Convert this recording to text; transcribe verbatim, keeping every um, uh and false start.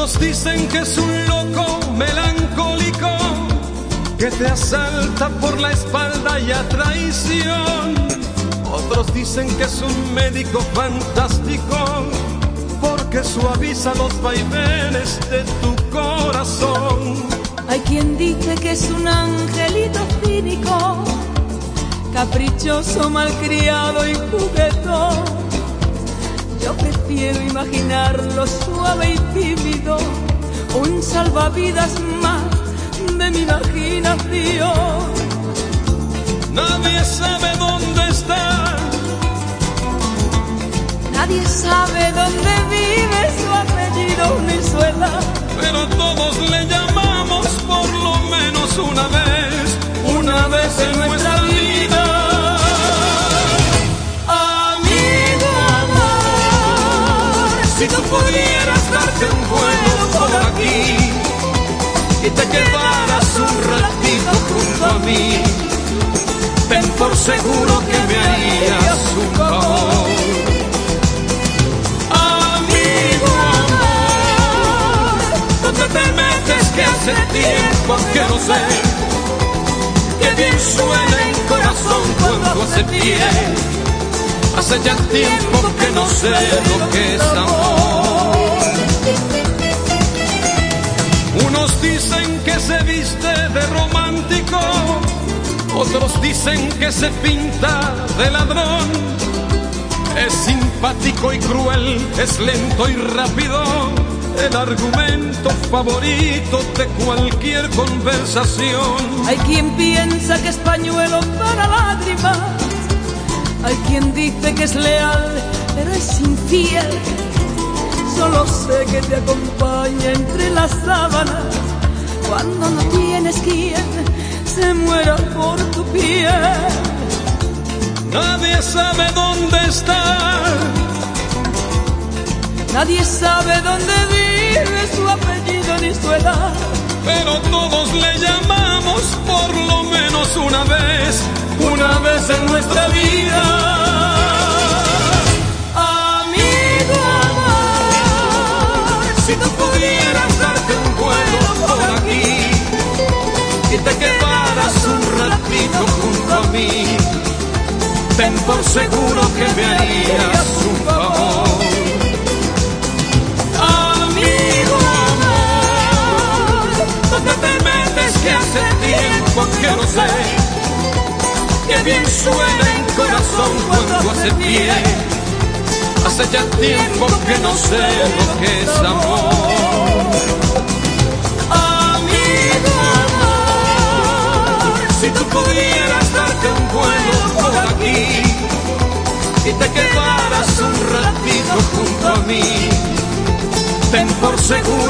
Unos dicen que es un loco melancólico que te asalta por la espalda y a traición. Otros dicen que es un médico fantástico porque suaviza los vaivenes de tu corazón. Hay quien dice que es un angelito cínico, caprichoso, malcriado y juguetón. Yo prefiero imaginarlo suave y tímido, un salvavidas más de mi imaginación. Nadie sabe dónde está, nadie sabe dónde vive, su apellido ni su edad, pero todos le llamamos por lo menos una vez, una vez en nuestra vida. Amigo amor, si tú pudieras darte un vuelo por aquí y te quedaras un ratito junto a mí, ten por seguro que me harías un favor. Amigo amor, ¿dónde te metes que hace tiempo que no sé? Que bien suena el corazón cuando hace pie. Hace ya tiempo que no sé lo que es amor. Unos dicen que se viste de romántico, otros dicen que se pinta de ladrón. Es simpático y cruel, es lento y rápido, el argumento favorito de cualquier conversación. Hay quien piensa que es pañuelo para lágrimas, hay quien dice que es leal, pero es infiel. Solo sé que te acompaña entre las sábanas cuando no tienes quien se muera por tu piel. Nadie sabe dónde está, nadie sabe dónde vive, su apellido ni su edad, pero todos le llamamos por lo menos una vez, una vez en nuestra vida. Amigo amor, si tú pudieras darte un vuelo por aquí y te quedaras un ratito junto a mí, ten por seguro que me harías un favor. Amigo amor, ¿dónde te metes que hace tiempo que no sé? Que bien suena el corazón cuando hace pie. Hace ya tiempo que no sé lo que es amor. Amigo amor, si tú pudieras darte un vuelo por aquí y te quedaras un ratito junto a mí, ten por seguro